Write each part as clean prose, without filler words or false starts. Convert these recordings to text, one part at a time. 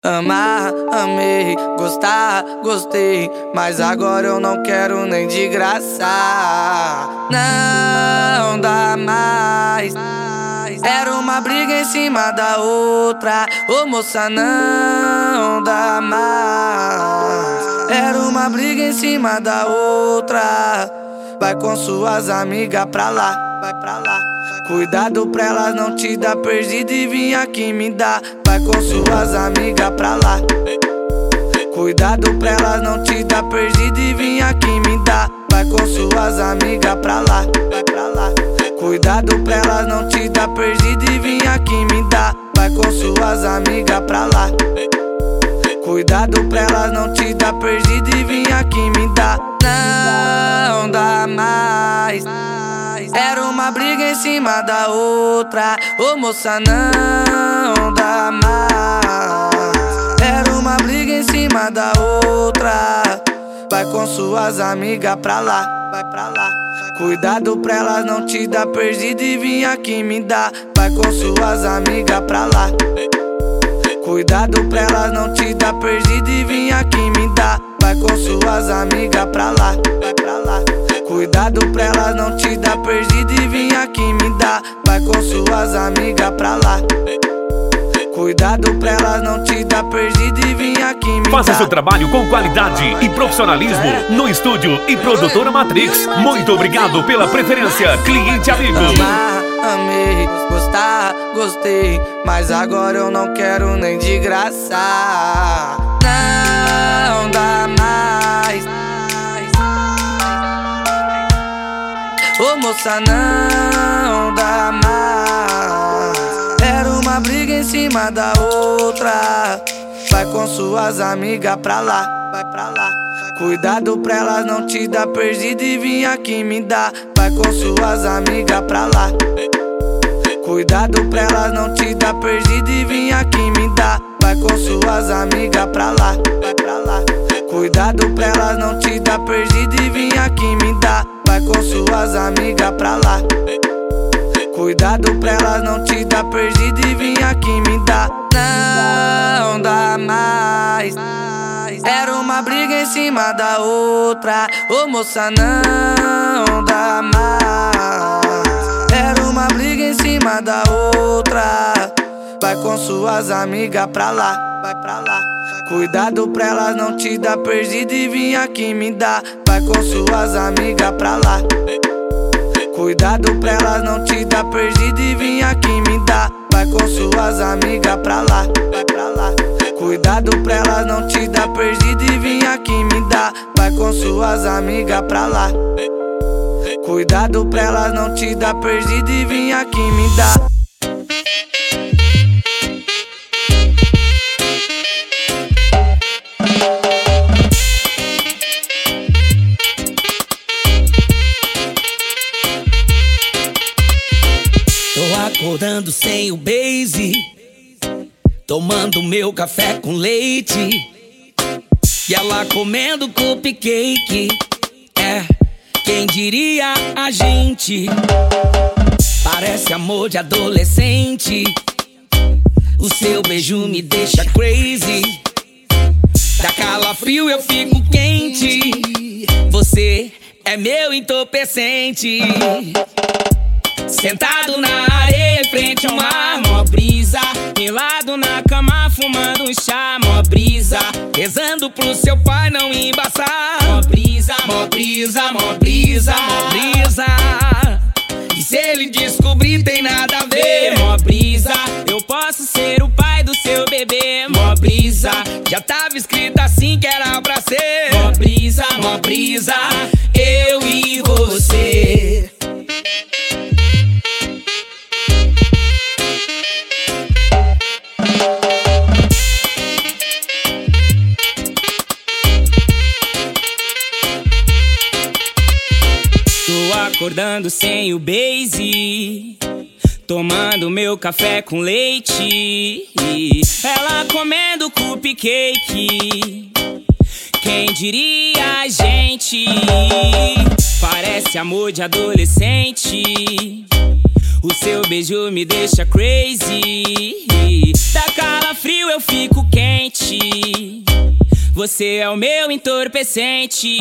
Amar, amei, gostar, gostei, mas agora eu não quero nem de graça. Não dá mais. Era uma briga em cima da outra. Ô moça, não dá mais. Era uma briga em cima da outra. Vai com suas amigas pra lá, vai pra lá. Cuidado pra elas não te dar perdido e vir aqui me dar. Vai com suas amigas pra lá. Cuidado pra elas não te dar perdido e vir aqui me dar. Vai com suas amigas pra lá, vai pra lá. Cuidado pra elas não te dar perdido e vir aqui me dar. Vai com suas amigas pra lá. Cuidado pra elas não te dar perdido e vir aqui me dar. Não dá mais. Era uma briga em cima da outra. Ô moça, não dá mais. Era uma briga em cima da outra. Vai com suas amigas pra lá, vai pra lá. Cuidado pra elas não te dar perdido e vir aqui me dar. Vai com suas amigas pra lá. Cuidado pra elas não te dar perdido e vir aqui me dar. Vai com suas amigas pra lá, vai pra lá. Cuidado pra elas não te dar perdido e vir aqui me dar. Vai com suas amigas pra lá. Cuidado pra elas não te dar perdido e vir aqui me dar. Faça seu trabalho com qualidade e profissionalismo no estúdio e produtora Matrix. Muito obrigado pela preferência, cliente amigo. Amar, amei, gostar, gostei, mas agora eu não quero nem de graça. Não dá mais. Ô moça, não dá mais. Era uma briga em cima da outra. Vai com suas amigas pra lá, vai pra lá. Cuidado pra elas não te dar perdido e vir aqui me dar. Vai com suas amigas pra lá. Cuidado pra elas não te dar perdido e vir aqui me dar. Vai com suas amigas pra lá, vai pra lá. Cuidado pra elas não te dar perdido e vir aqui me dar. Vai com suas amigas pra lá. Cuidado pra elas não te dar perdido e vir aqui me dar. Não dá mais. Era uma briga em cima da outra. Ô moça, não dá mais. Era uma briga em cima da outra. Vai com suas amigas pra lá, vai pra lá. Cuidado pra elas não te dar perdido e vir aqui me dar. Vai com suas amigas pra lá. Cuidado pra elas não te dar perdido e vir aqui me dar. Vai com suas amigas pra lá, vai pra lá. Cuidado pra elas não te dar perdido e vir aqui me dar. Vai com suas amigas pra lá. Cuidado pra elas não te dar perdido e vir aqui me dar. Acordando sem o base, tomando meu café com leite, e ela comendo cupcake. É, quem diria a gente? Parece amor de adolescente. O seu beijo me deixa crazy. Dá calafrio, eu fico quente. Você é meu entorpecente. Sentado na areia em frente ao mar, mó brisa. Pelado na cama, fumando um chá, mó brisa. Rezando pro seu pai não embaçar. Mó brisa, mó brisa, mó brisa, mó brisa. E se ele descobrir tem nada a ver, mó brisa. Eu posso ser o pai do seu bebê, mó brisa. Já tava escrito assim que era pra ser. Mó brisa, eu e você. Acordando sem o base, tomando meu café com leite, ela comendo cupcake. Quem diria a gente? Parece amor de adolescente. O seu beijo me deixa crazy. Dá calafrio, eu fico quente. Você é o meu entorpecente.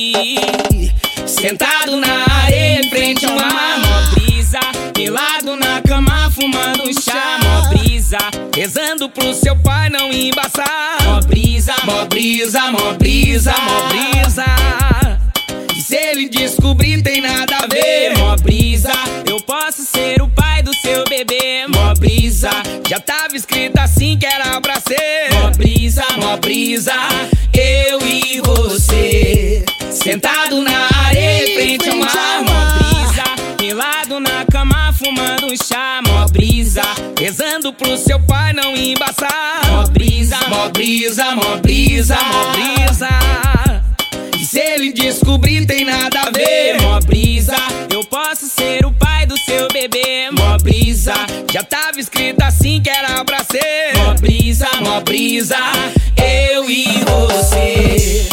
Sentado na areia em frente a uma mó brisa, pelado na cama fumando um chá, mó brisa, rezando pro seu pai não embaçar. Mó brisa, mó brisa, mó brisa, mó brisa. E se ele descobrir tem nada a ver, mó brisa, eu posso ser o pai do seu bebê, mó brisa, já tava escrito assim que era pra ser. Mó brisa, eu e você, sentado na areia em frente ao mar, mó brisa, pelado na cama fumando um chá, mó brisa, rezando pro seu pai não embaçar. Mó brisa, mó brisa, mó brisa, mó brisa. E se ele descobrir tem nada a ver, mó brisa, eu posso ser o pai do seu bebê, mó brisa, já tava escrito assim que era pra ser. Mó brisa, eu e você,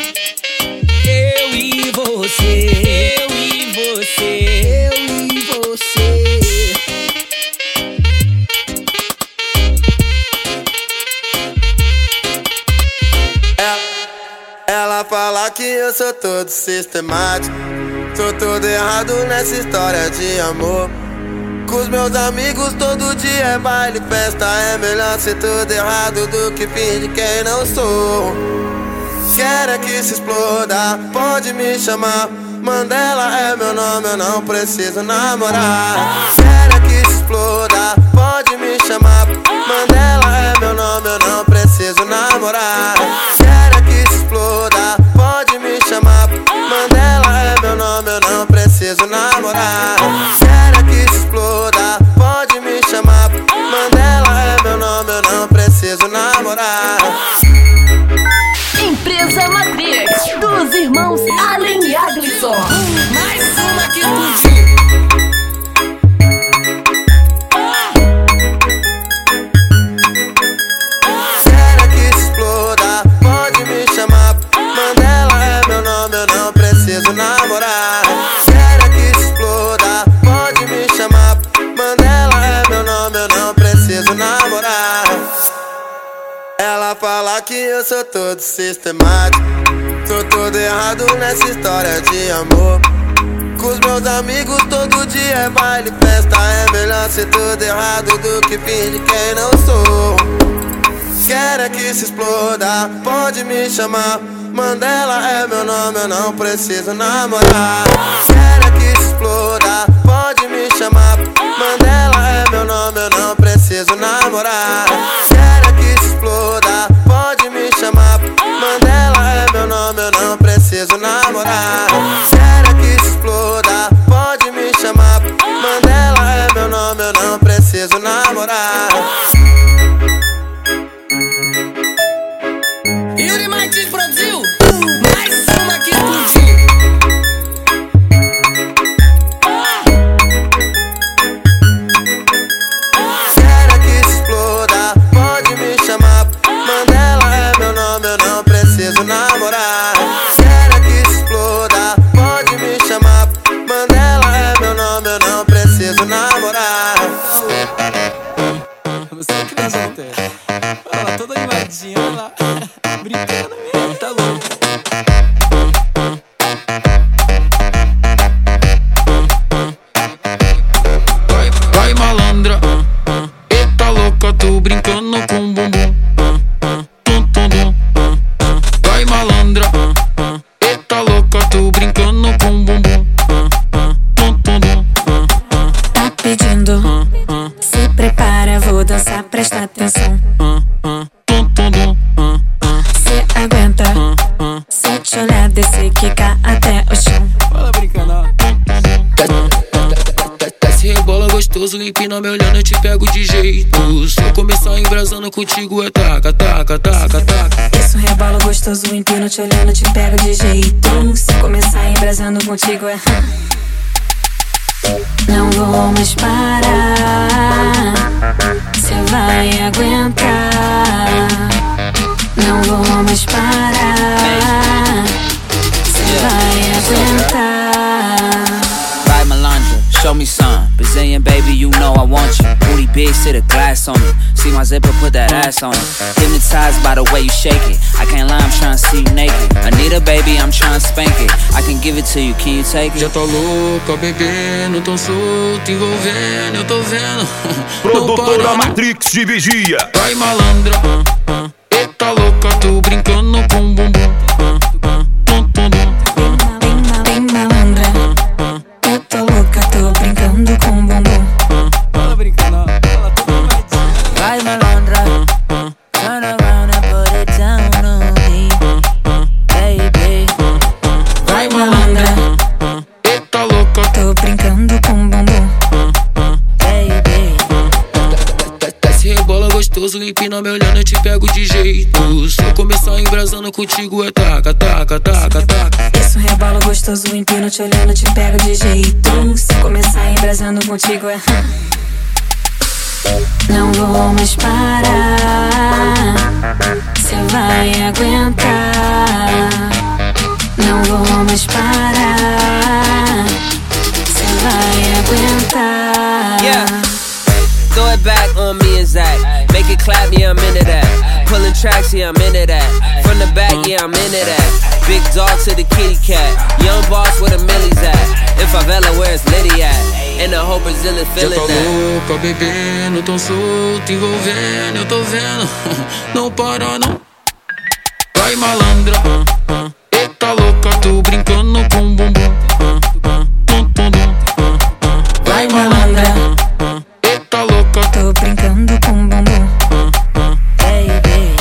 eu e você, eu e você, eu e você. Ela fala que eu sou todo sistemático, sou todo errado nessa história de amor. Com os meus amigos todo dia é baile, festa. É melhor ser tudo errado do que fingir quem não sou. Quero é que se exploda, pode me chamar. Mandela é meu nome, eu não preciso namorar. Quero é que se exploda, pode me chamar. Mandela é meu nome, eu não preciso namorar. Quero é que se exploda, pode me chamar. Mandela é meu nome, eu não preciso namorar. Quero é que se exploda, pode me chamar. Mandela é meu nome, eu não preciso namorar. Empresa Matrix, dos irmãos Allen e Aglisson. Mais uma que explodiu. Quero que se exploda, pode me chamar. Mandela é meu nome, eu não preciso namorar. Quero que se exploda, pode me chamar. Mandela é meu nome, eu não preciso namorar. Ela fala que eu sou todo sistemático, sou todo errado nessa história de amor. Com os meus amigos todo dia é baile, festa. É melhor ser tudo errado do que fingir quem não sou. Quero é que se exploda, pode me chamar. Mandela é meu nome, eu não preciso namorar. Quero é que se exploda, pode me chamar. Mandela é meu nome, eu não preciso namorar. Quero é que se exploda, pode me chamar. Mandela é meu nome, eu não preciso namorar. Quero é que se exploda, pode me chamar. Mandela é meu nome, eu não preciso namorar. Yuri Martins produziu. Mais uma que explodiu. Quero que se exploda, pode me chamar. Mandela é meu nome, eu não preciso namorar. Quero que se exploda, pode me chamar. Mandela é meu nome, eu não preciso namorar. Você é criança, não tem? Olha lá, toda animadinha, olha lá. Brincando mesmo, tá louco. Vai malandra, eita louca, tô brincando com bumbum. Tum, tum, tum. Vai malandra, eita louca, tô brincando com bumbum. Tum, tum, tum. Tá pedindo, se prepara, vou dançar, presta atenção. Tum, tum, tum. Cê aguenta, se eu te olhar, descer, quicar até o chão. Fala brincando, ó. Desce, rebola gostoso, empina me olhando, eu te pego de jeito. Se eu começar embrasando contigo é taca, taca, taca, taca. Isso rebola gostoso, empino te olhando, te pego de jeito. Se começar embrasando contigo é... Não vou mais parar, cê vai aguentar. Não vou mais parar, cê vai aguentar. Vai malandra, show me some. Brazilian, baby, you know I want you. Booty big, sit a glass on it. See my zipper, put that ass on it. Hypnotized by the way you shake it. I can't lie, I'm tryna see you naked. Anita, baby, I'm tryna spank it. I can give it to you, can you take it? Já tá louca, bebendo, tão solto, envolvendo, eu tô vendo. Produtora Matrix de Vigia. Vai malandra, eita louca, tô brincando com bumbum. Bem malandra, eu tô louca, tô brincando com bumbum. Fala brincando, fala tudo mais. Vai malandra, turn around and put it down on me, baby. Vai malandra, Eita louca, tô brincando com bumbum. Baby. desce rebola gostoso, empina me olhando, eu te pego de jeito. Se eu começar embrasando contigo é taca, taca, taca, taca. Isso rebola gostoso, empino te olhando, te pego de jeito. Se começar embrasando contigo é não vou mais parar, cê vai aguentar. Não vou mais parar, cê vai aguentar. Yeah. Throw it back on me and Zach. Make it clap, yeah, I'm into that. Pulling tracks, yeah, I'm into that. From the back, yeah, I'm into that. Big dog to the kitty cat. Young boss where the millies at. In favela, where's Liddy at? And the whole Brazilian feeling Já tá that. louca, bebendo, tão solto, envolvendo, eu tô vendo. Não para não. Vai malandra, eita louca, tô brincando com bumbum. Vai malandra, Eita louca, tô brincando com bumbum. Baby.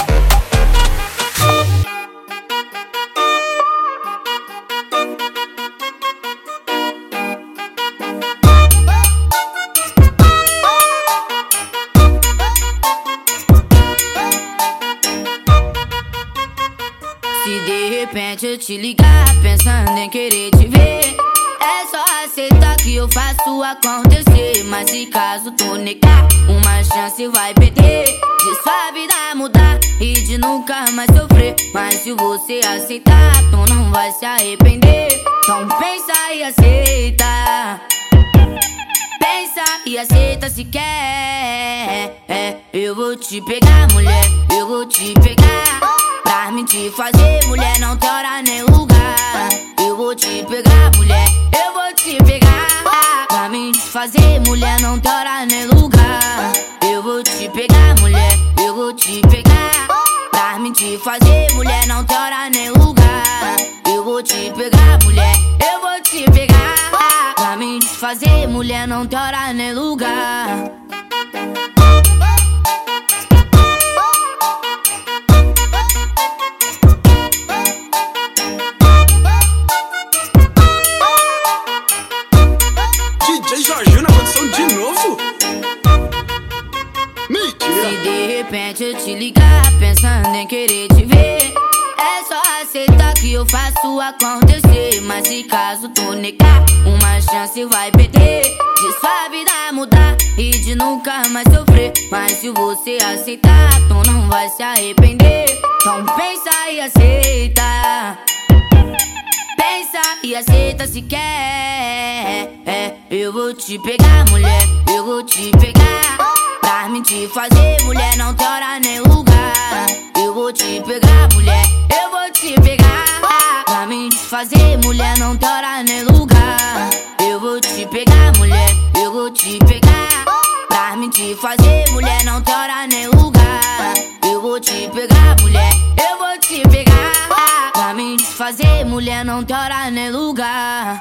Se de repente eu te ligar pensando em querer te ver, é só aceitar que eu faço acontecer. Mas se caso tu negar, uma chance vai perder de sua vida mudar e de nunca mais sofrer. Mas se você aceitar, tu não vai se arrepender. Então pensa e aceita. Pensa e aceita se quer. Eu vou te pegar, mulher, eu vou te pegar. Pra mim te fazer, mulher, não tem hora nem lugar. Eu vou te pegar, mulher, eu vou te pegar. Pra mim te fazer, mulher, não tem hora nem lugar. Eu vou te pegar, mulher, eu vou te pegar. Pra mim te fazer, mulher, não tem hora nem lugar. Eu vou te pegar, mulher, eu vou te pegar. Pra mim te fazer, mulher, não tem hora nem lugar. DJ Jorginho na produção de novo? Mentira. Se de repente eu te ligar pensando em querer te ver, é só aceitar que eu faço acontecer. Mas se caso tu negar, uma chance vai perder de sua vida mudar e de nunca mais sofrer. Mas se você aceitar, tu não vai se arrepender. Então pensa e aceita. Pensa e aceita se quer. Eu vou te pegar, mulher, eu vou te pegar. Pra mim te fazer, mulher, não tem hora nem lugar. Eu vou te pegar, mulher, eu vou te pegar. Pra mim te fazer, mulher, não tem hora nem lugar. Eu vou te pegar, mulher, eu vou te pegar. Pra mim te fazer, mulher, não tem hora nem lugar. Eu vou te pegar, mulher, eu vou te pegar. Pra mim te fazer, mulher, não tem hora nem lugar.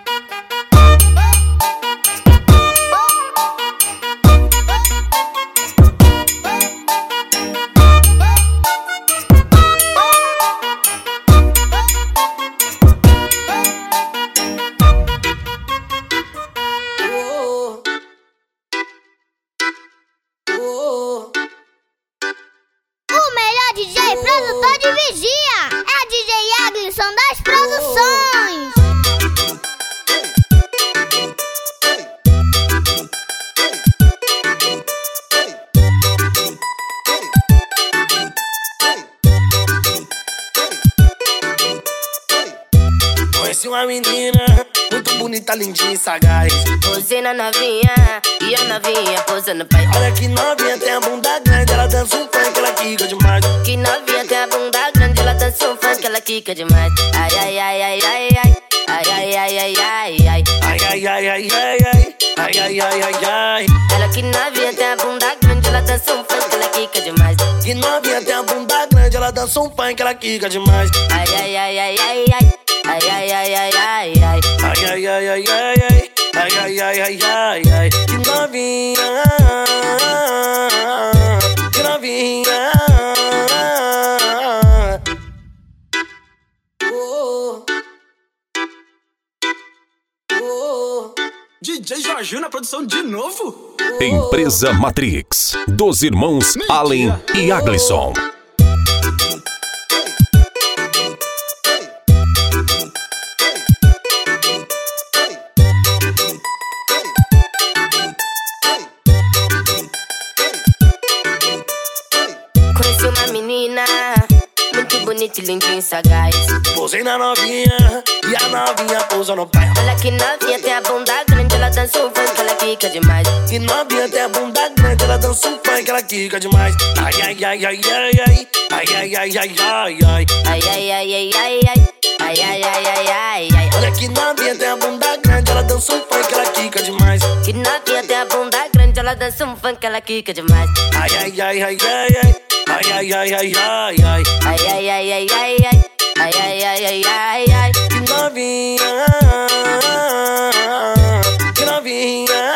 O melhor DJ produtor de Vigia é DJ Eglisson das Produções. Conheci uma menina muito bonita, lindinha e sagaz. Posei na novinha e a novinha posando pai. Olha que novinha tem a bunda grande, ela dança um funk, ela quica demais. Que novinha tem a bunda grande, ela dança um funk, ela quica demais. Ai, ai, ai, ai, ai, ai. Ai, ai, ai, ai, ai, ai. Ai, ai, ai, ai, ai, ai. Ai, ai, ai, ai, ai. Ela que novinha tem a bunda grande, ela dança um funk, ela quica demais. Que novinha tem a bunda grande, ela dança um funk, ela quica demais. Ai, ai, ai, ai, ai, ai. Ai, ai, ai, ai, ai, ai. Ai, ai, ai, ai, ai, ai. Ai, ai, ai, ai, ai, ai. Que novinha. Que novinha. DJ Jorginho na produção de novo. Empresa Matrix, dos irmãos Allen e Aglisson. Conheci uma menina muito bonita e lindinha e sagaz. Posei na novinha e a novinha pousa no pai. Olha que novinha tem a bunda grande, ela dança um funk, ela quica demais. Que novinha tem a bunda grande, ela dança um funk, ela quica demais. Ai, ai, ai, ai, ai, ai. Ai, ai, ai, ai, ai, ai. Ai, ai, ai, ai, ai, ai. Ai, ai, ai, ai, ai, ai. Olha que novinha tem a bunda grande, ela dança um funk, ela quica demais. Que novinha tem a bunda grande, ela dança um funk, ela quica demais. Ai, ai, ai, ai, ai, ai. Ai, ai, ai, ai, ai, ai. Ai, ai, ai, ai, ai, ai. Ai, ai, ai, ai, ai, ai. Que novinha. Que novinha.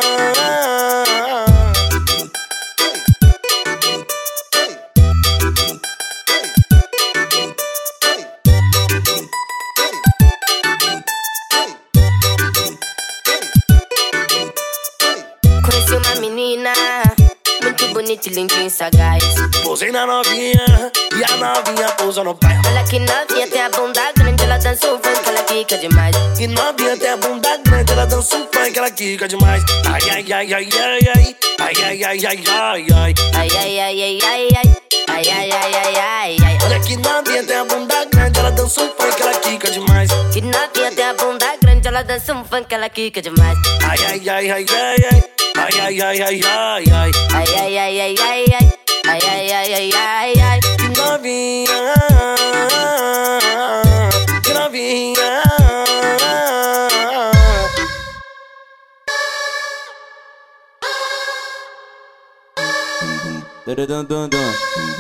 Conheci uma menina muito bonita e lindinha e sagaz. Posei na novinha e a novinha pousa no pai. Olha que novinha tem a bunda grande, ela dança um funk, ela quica demais. Que novinha tem a bunda grande, ela dança um funk, ela quica demais. Ai, ai, ai, ai, ai, ai. Ai, ai, ai, ai, ai, ai. Ai, ai, ai, ai, ai, ai. Ai, ai, ai, ai, ai, ai. Olha que novinha tem a bunda grande, ela dança um funk, ela quica demais. Que novinha tem a bunda grande, ela dança um funk, ela quica demais. Ai, ai, ai, ai, ai, ai. Ai, ai, ai, ai, ai, ai. Ai, ai, ai, ai, ai, ai. Ai, ai, ai, ai, ai, ai. Que novinha. Que novinha. Dun dun dun.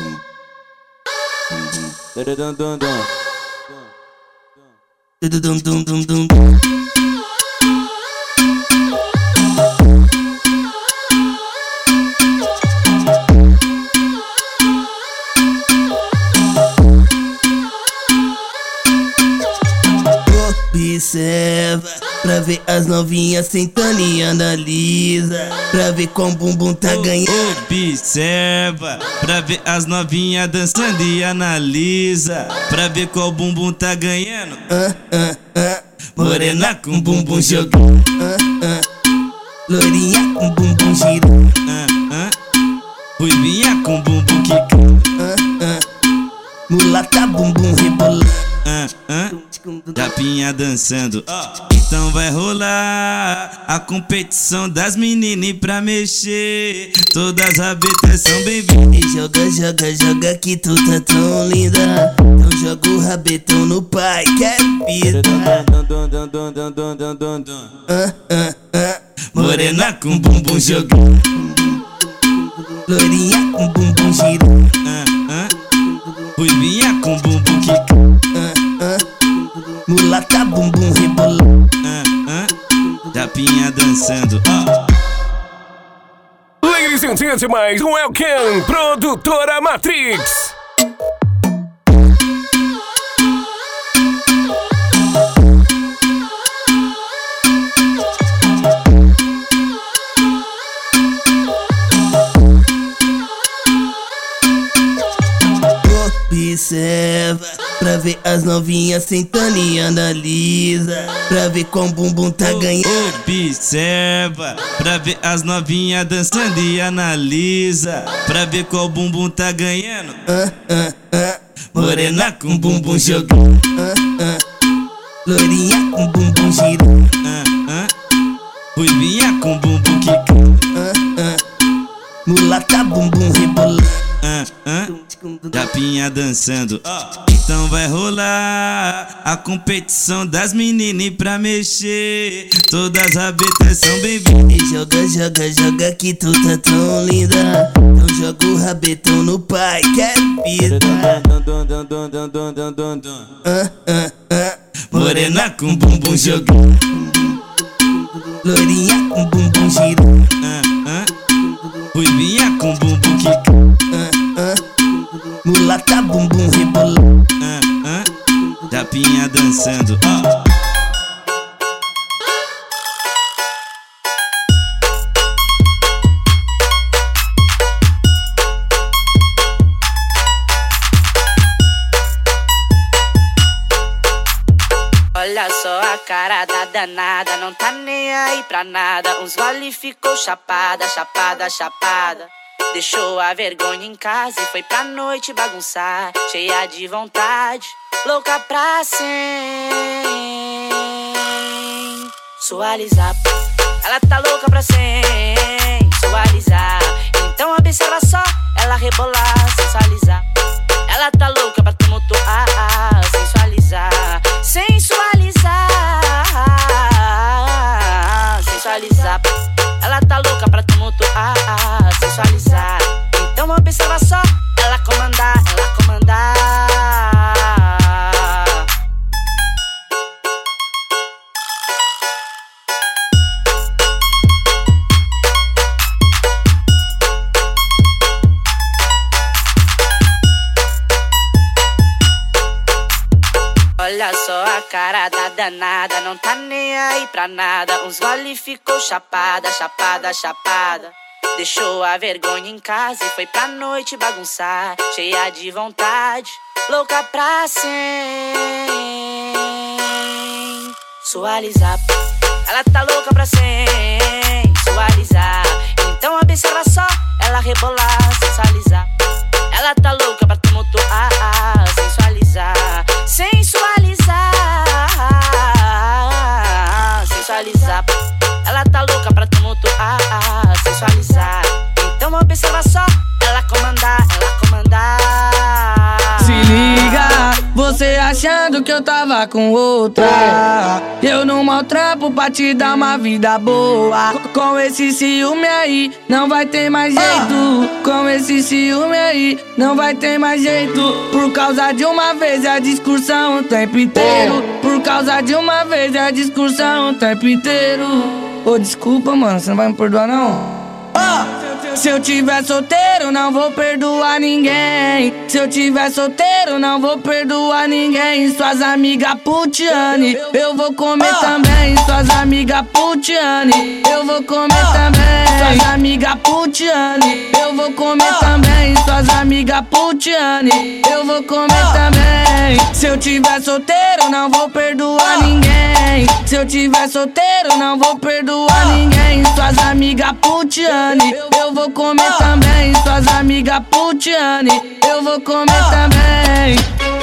Dun dun dun. Dum dum dum dum. Observa pra ver as novinhas sentando e analisa pra ver como o bumbum tá ganhando. Observa pra ver as novinhas dançando e analisa pra ver qual bumbum tá ganhando. Morena com bumbum jogando. Loirinha com bumbum girando. Ruivinha com bumbum quicando. Mulata bumbum rebolando. Tapinha dançando, então vai rolar a competição das meninas pra mexer. Todas as rabetas são bem-vindas. Joga, joga, joga que tu tá tão linda. Então joga o rabetão no pai, que é vida. Morena com bumbum jogando. Loirinha com bumbum girando. Ruivinha com bumbum quicando. Mulata bumbum rebolando. Tapinha dançando, Ladies and gentlemen, welcome, Produtora Matrix. Observa pra ver as novinhas sentando e analisa pra ver como o bumbum tá ganhando. Observa pra ver as novinhas dançando e analisa pra ver qual bumbum tá ganhando. Morena com bumbum jogando. Loirinha com bumbum girando, ruivinha com bumbum quicando, mulata bumbum rebolando, japinha dançando. Então vai rolar a competição das meninas pra mexer. Todas as rabetas são bem-vindas. Joga, joga, joga que tu tá tão linda. Então joga o rabetão no pai, que é vida. Morena com bumbum jogando, loirinha com bumbum girando, ruivinha com bumbum quicando, mulata bumbum rebolando, japinha dançando. Olha só a cara da danada, não tá nem aí pra nada. Uns gole ficou chapada, chapada, chapada. Deixou a vergonha em casa e foi pra noite bagunçar. Cheia de vontade, louca pra sensualizar. Ela tá louca pra sensualizar. Então observa só, ela rebolar, sensualizar. Ela tá louca pra tumultuar, sensualizar. Sensualizar, sensualizar. Ela tá louca pra tumultuar, sensualizar. Então observa só, ela comandar, ela comandar. Olha só a cara da danada, não tá nem aí pra nada. Uns gole ficou chapada, chapada, chapada. Deixou a vergonha em casa e foi pra noite bagunçar. Cheia de vontade, louca pra sensualizar. Ela tá louca pra sensualizar. Então observa só, ela rebolar, sensualizar. Ela tá louca pra tumultuar, sensualizar. Sensualizar, sensualizar. Ela tá louca pra tumultuar, sensualizar. Então observa só, ela comandar, ela comandar. Se liga, você achando que eu tava com outra. Eu não maltrapo pra te dar uma vida boa. Com esse ciúme aí, não vai ter mais jeito. Com esse ciúme aí, não vai ter mais jeito. Por causa de uma vez a discussão o tempo inteiro. Por causa de uma vez a discussão o tempo inteiro. Ô, desculpa, mano, você não vai me perdoar, não? Se eu tiver solteiro, não vou perdoar ninguém. Se eu tiver solteiro, não vou perdoar ninguém. Suas amigas putiane, eu vou comer também. Suas amigas putiane, eu vou comer também. Suas amigas putiane, eu vou comer também. Suas amigas putiane, eu vou comer também. Se eu tiver solteiro, não vou perdoar ninguém. Se eu tiver solteiro, não vou perdoar ninguém. Suas amigas putiane, eu vou comer também. Suas amigas putiane, eu vou comer também.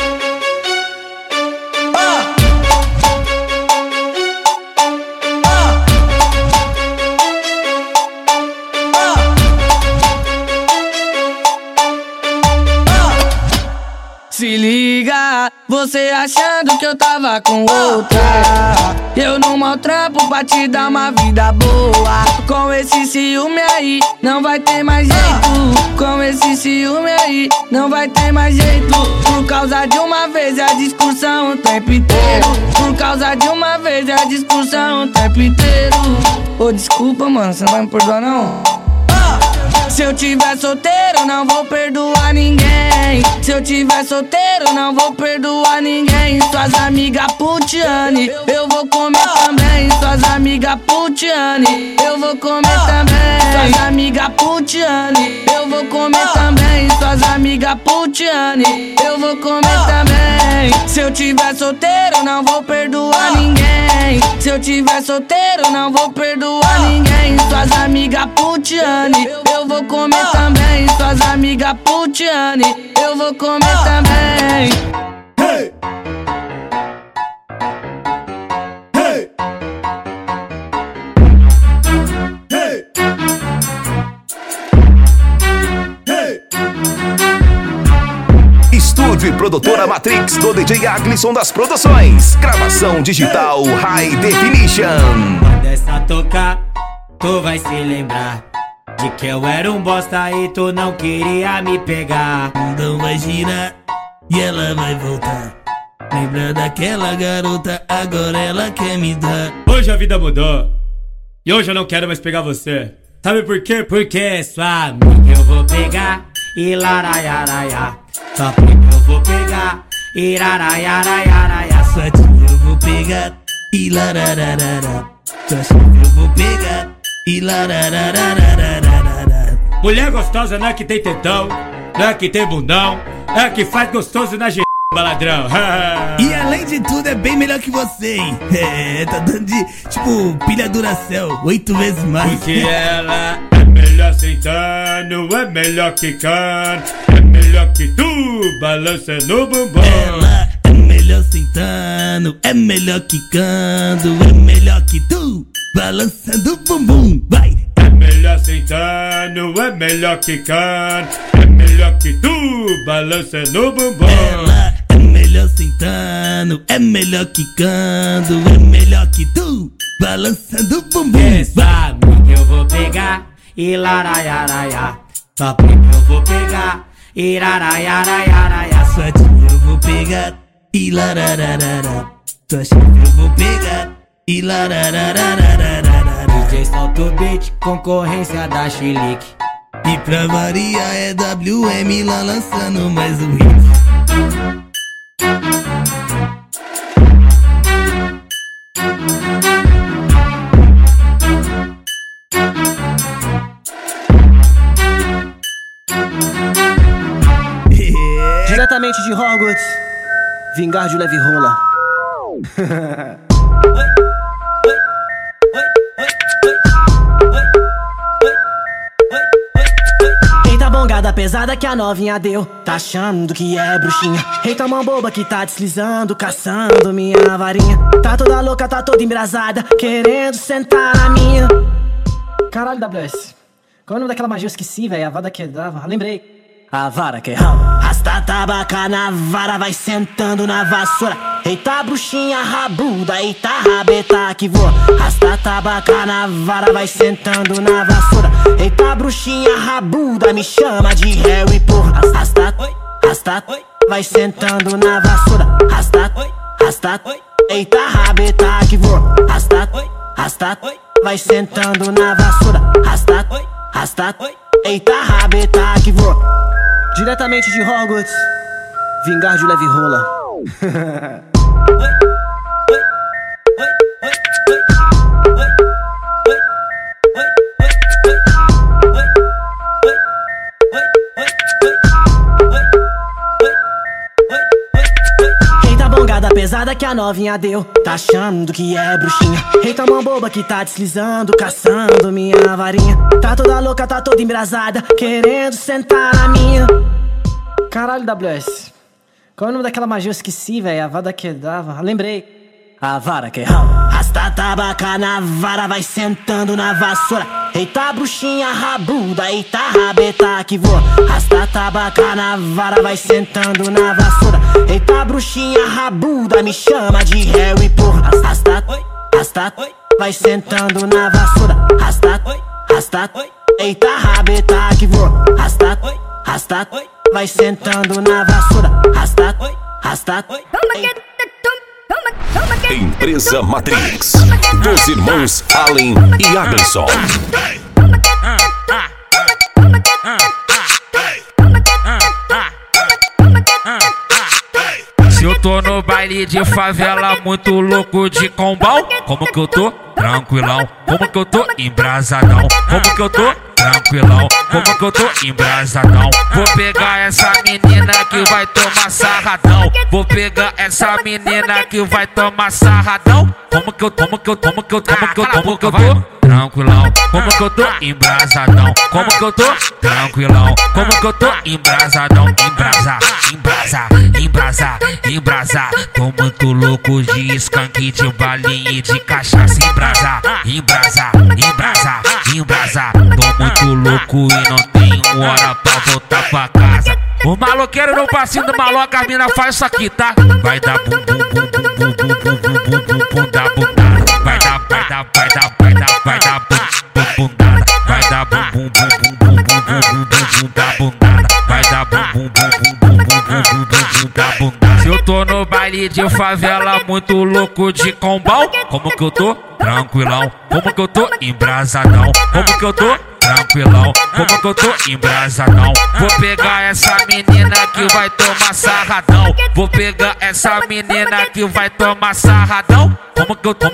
Se liga, você achando que eu tava com outra. Eu não maltrapo pra te dar uma vida boa. Com esse ciúme aí, não vai ter mais jeito. Com esse ciúme aí, não vai ter mais jeito. Por causa de uma vez a discussão o tempo inteiro. Por causa de uma vez a discussão o tempo inteiro. Ô, desculpa, mano, você não vai me perdoar, não? Se eu tiver solteiro, não vou perdoar ninguém. Se eu tiver solteiro, não vou perdoar ninguém. Suas amigas putiane, eu vou comer também. Suas amigas putiane, eu vou comer também. Suas amigas putiane, eu vou comer também. Suas amigas putiane, eu vou comer também. Se eu tiver solteiro, não vou perdoar ninguém. Se eu tiver solteiro, não vou perdoar ninguém. Suas amigas putiane, eu vou comer também. Suas amigas putiane, eu vou comer também. Estúdio e Produtora Matrix do DJ Aglisson das Produções. Gravação digital High Definition. Quando essa tocar, tu vai se lembrar de que eu era um bosta e tu não queria me pegar. Então vai girar e ela vai voltar. Lembra daquela garota, agora ela quer me dar. Hoje a vida mudou e hoje eu não quero mais pegar você. Sabe por quê? Porque sua amiga eu vou pegar e laraiaraia. Sua prima eu vou pegar e laraiaraia. Sua tia eu vou pegar e larararara. Sua chefe eu vou pegar e larararara. Mulher gostosa não é que tem tetão, não é que tem bundão, é que faz gostoso na baladrão. E além de tudo é bem melhor que você, hein? Tá dando de, tipo, pilha Duracell 8 vezes mais. Porque ela é melhor sentando, é melhor quicando, é melhor que tu, balançando o bumbum. Ela é melhor sentando, é melhor quicando, é melhor que tu, balançando o bumbum. Vai! É melhor sentando, é melhor quicando, é melhor que tu, balançando o bumbum. Ela é melhor sentando, é melhor quicando, é melhor que tu, balançando o bumbum. Essa amiga eu vou pegar e laraiaraia. Sua prima eu vou pegar e laraiaraia. Sua tia eu vou pegar e larararara. Sua chefe eu vou pegar e larararara. DJ solta o beat, concorrência da Chilique. E pra variar é WM lá lançando mais um hit. Diretamente de Hogwarts, Vingardio Leve Rola. Eita bongada pesada que a novinha deu, tá achando que é bruxinha. Eita mão boba que tá deslizando, caçando minha varinha. Tá toda louca, tá toda embrasada, querendo sentar na minha. Caralho, WS, qual é o nome daquela magia? Eu esqueci, velho, a vara que dava, lembrei. A vara que rala, rasta tabaca na vara, vai sentando na vassoura. Eita bruxinha rabuda, eita rabeta que voa. Rasta tabaca na vara, vai sentando na vassoura. Eita bruxinha rabuda, me chama de Harry, porra. Rasta, vai sentando na vassoura. Rasta, eita rabeta que voa. Rasta, vai sentando na vassoura. Rasta, eita rabeta que voa. Diretamente de Hogwarts, Vingardio Leve Rola. Eita bongada pesada que a novinha deu, tá achando que é bruxinha. Eita mão boba que tá deslizando, caçando minha varinha. Tá toda louca, tá toda embrasada, querendo sentar na minha. Caralho, WS, qual é o nome daquela magia? Eu esqueci, velho, a vara que dava, lembrei. A vara que rala, rasta tabaca na vara, vai sentando na vassoura. Eita bruxinha rabuda, eita rabeta que voa. Rasta tabaca na vara, vai sentando na vassoura. Eita bruxinha rabuda, me chama de Harry, porra. Rasta, vai sentando na vassoura. Rasta, eita rabeta que voa. Rasta, vai sentando na vassoura. Rasta, Empresa Matrix, dos irmãos Allen e Aglisson. Se eu tô no baile de favela, muito louco de combão, como que eu tô? Tranquilão. Como que eu tô? Embrasadão. Como que eu tô? Tranquilão. Como que eu tô? Embrasadão. Vou pegar essa menina que vai tomar sarradão. Vou pegar essa menina que vai tomar sarradão. Como que eu tô? Tranquilão. Como que eu tô? Embrasadão. Como que eu tô? Tranquilão. Como que eu tô? Embrasadão. Embrasa. Tô muito louco de skunk, de balinha e de cachaça. Embrasa. Tô muito louco e não tenho hora pra voltar pra casa. O maloqueiro no passinho do maloca, as mina faz isso aqui, tá? Vai dar bum bum bum bum bum bum bum bum bum bum da bundada. Vai dar bum bundada. Vai dar bum bum bum bum bum bum bum bum da bundada. Vai dar bum bum bum bum bum bum bum bum da bundada. Se eu tô no baile de favela, muito louco de combão, como que eu tô? Tranquilão. Como que eu tô? Embrasadão. Como que eu tô? Tranquilão, como que eu tô embrasadão. Vou pegar essa menina que vai tomar sarradão. Vou pegar essa menina que vai tomar sarradão. Como que eu tô?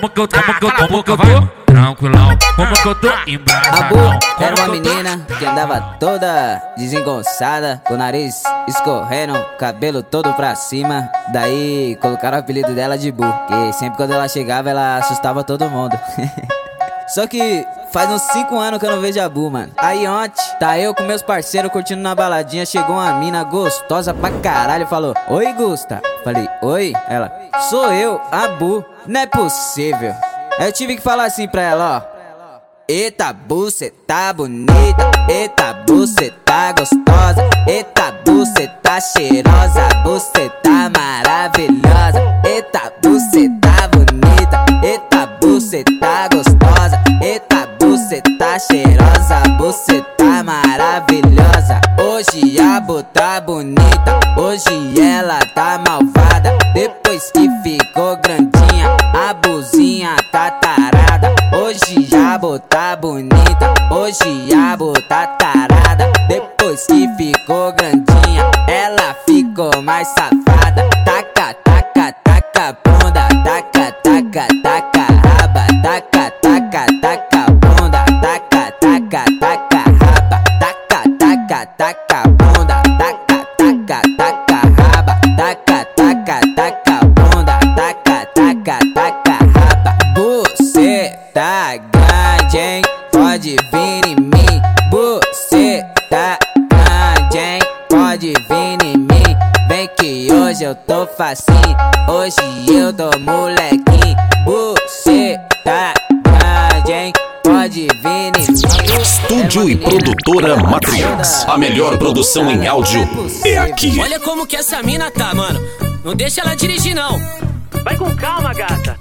Tranquilão, como que eu tô embrasadão. Era uma menina que andava toda desengonçada, com o nariz escorrendo, cabelo todo pra cima. Daí colocaram o apelido dela de Bu, que sempre quando ela chegava ela assustava todo mundo. Só que faz uns 5 anos que eu não vejo a Bu, mano. Aí ontem, tá eu com meus parceiros curtindo na baladinha. Chegou uma mina gostosa pra caralho, falou: oi, Gusta. Falei: oi. Ela: sou eu, a Bu. Não é possível. Aí eu tive que falar assim pra ela, ó: eita, Bu, cê tá bonita. Eita, Bu, cê tá gostosa. Eita, Bu, cê tá cheirosa. Bu, cê tá maravilhosa. Eita, Bu, cê tá bonita. Eita, Bu, cê tá gostosa. Eita, Bu, cê tá cheirosa. Bu, cê tá maravilhosa. Hoje a Bu tá bonita. Hoje ela tá malvada. Depois que ficou grandinha, a Buzinha tá tarada. Hoje a Bu tá bonita. Hoje a Bu tá tarada. Depois que ficou grandinha, ela ficou mais safada. Taca, taca, taca bunda. Taca, taca, taca raba. Taca, taca, taca bunda. Taca, taca, taca raba. Taca, taca, taca bunda. Taca, taca, taca raba. Taca, taca, taca bunda. Taca, taca, taca raba. Você tá grande, hein? Pode vir em mim. Você tá grande, hein? Pode vir em mim. Vem que hoje eu tô facinho. Hoje eu tô molequinho. Você tá grande, hein? Pode vir em mim. Estúdio e produtora Matrix. A melhor produção em áudio é aqui. Olha como que essa mina tá, mano. Não deixa ela dirigir, não. Vai com calma, gata.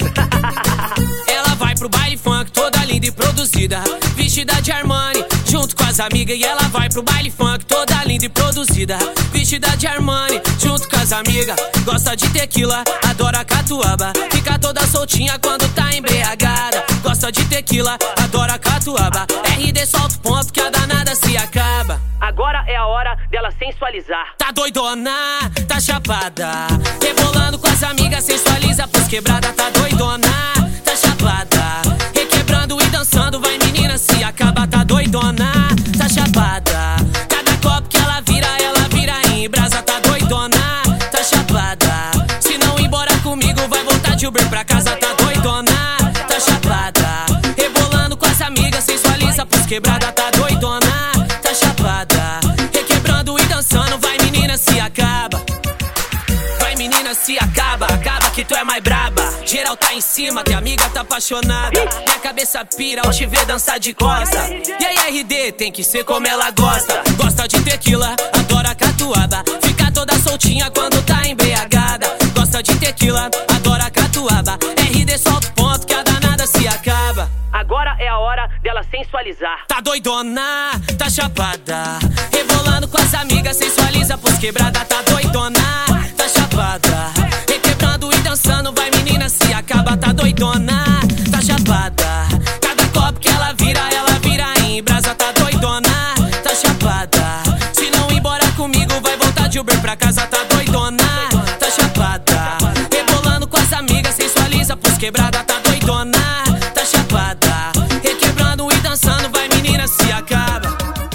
Ela vai pro baile funk toda linda e produzida, vestida de Armani, junto com as amigas. E ela vai pro baile funk toda linda e produzida, vestida de Armani, junto com as amigas. Gosta de tequila, adora catuaba, fica toda soltinha quando tá embriagada. Gosta de tequila, adora catuaba. RD solta o ponto que a danada se acaba. Agora é a hora dela sensualizar. Tá doidona, tá chapada, rebolando com as amigas, sensualiza pros quebrada. Tá doidona, tá chapada, requebrando e dançando. Vai menina, se acaba. Tá doidona, tá chapada, cada copo que ela vira em brasa. Tá doidona, tá chapada, se não ir embora comigo vai voltar de Uber pra casa. Tá doidona, tá chapada, rebolando com as amigas, sensualiza pros quebrada. Tá doidona, tá chapada, requebrando e dançando. Vai menina, se acaba. Vai menina, se acaba. Acaba que tu é mais braba. Geral tá em cima, tua amiga tá apaixonada. Minha cabeça pira ao te ver dançar de costa. E aí RD tem que ser como ela gosta. Gosta de tequila, adora catuaba, fica toda soltinha quando tá embriagada. Gosta de tequila, adora catuaba. RD solta o ponto que a danada se acaba. Agora é a hora dela sensualizar. Tá doidona, tá chapada, rebolando com as amigas, sensualiza pros quebrada. Tá doidona, tá chapada, requebrando e dançando. Vai menina, se acaba. Tá doidona, tá chapada, cada copo que ela vira em brasa. Tá doidona, tá chapada, se não ir embora comigo vai voltar de Uber pra casa. Tá doidona, tá chapada, rebolando com as amigas, sensualiza pros quebrada. Tá doidona, tá chapada, requebrando e dançando. Vai menina, se acaba.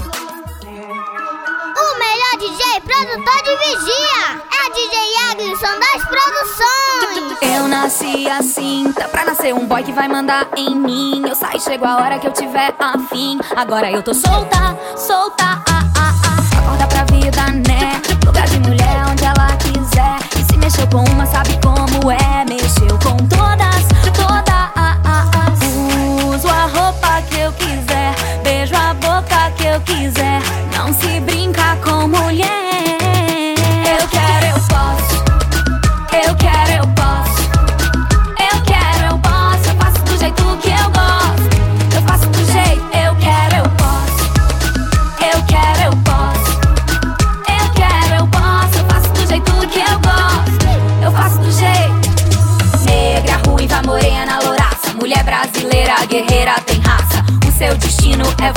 O melhor DJ produtor de Vigia é DJ Aglisson das Produções. Eu nasci assim, tá pra nascer um boy que vai mandar em mim. Eu saio, chego a hora que eu tiver afim. Agora eu tô solta, solta, acorda pra vida, né? Lugar de mulher onde ela quiser. E se mexeu com uma, sabe como é. Mexeu com todas, uso a roupa que eu quiser, beijo a boca que eu quiser.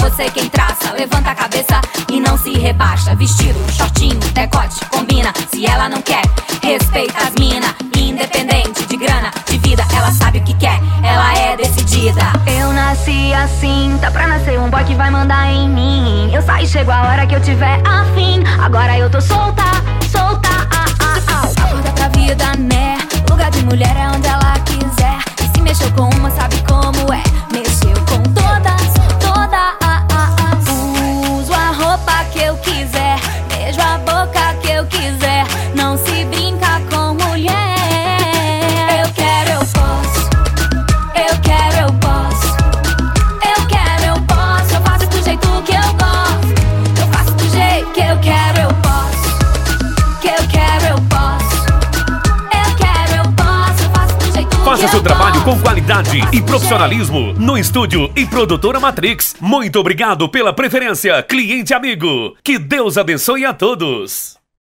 você quem traça. Levanta a cabeça e não se rebaixa. Vestido, shortinho, decote, combina. Se ela não quer, respeita as mina. Independente de grana, de vida, ela sabe o que quer, ela é decidida. Eu nasci assim, tá pra nascer um boy que vai mandar em mim. Eu saio e chego a hora que eu tiver afim. Agora eu tô solta, solta, Acorda pra vida, né? Lugar de mulher é onde ela quiser. E se mexeu com uma, sabe como é. Mexeu com todas, todas. Uso a roupa que eu quiser, beijo a boca que eu quiser. Não se brinca com mulher. Eu quero, eu posso. Eu quero, eu posso. Eu quero, eu posso. Eu faço do jeito que eu gosto. Eu faço do jeito que eu quero, eu posso. Que eu quero, eu posso. Eu quero, eu posso. Eu faço do jeito que eu gosto. Faça seu trabalho com qualidade e profissionalismo no estúdio e produtora Matrix. Muito obrigado pela preferência, cliente amigo. Que Deus abençoe a todos.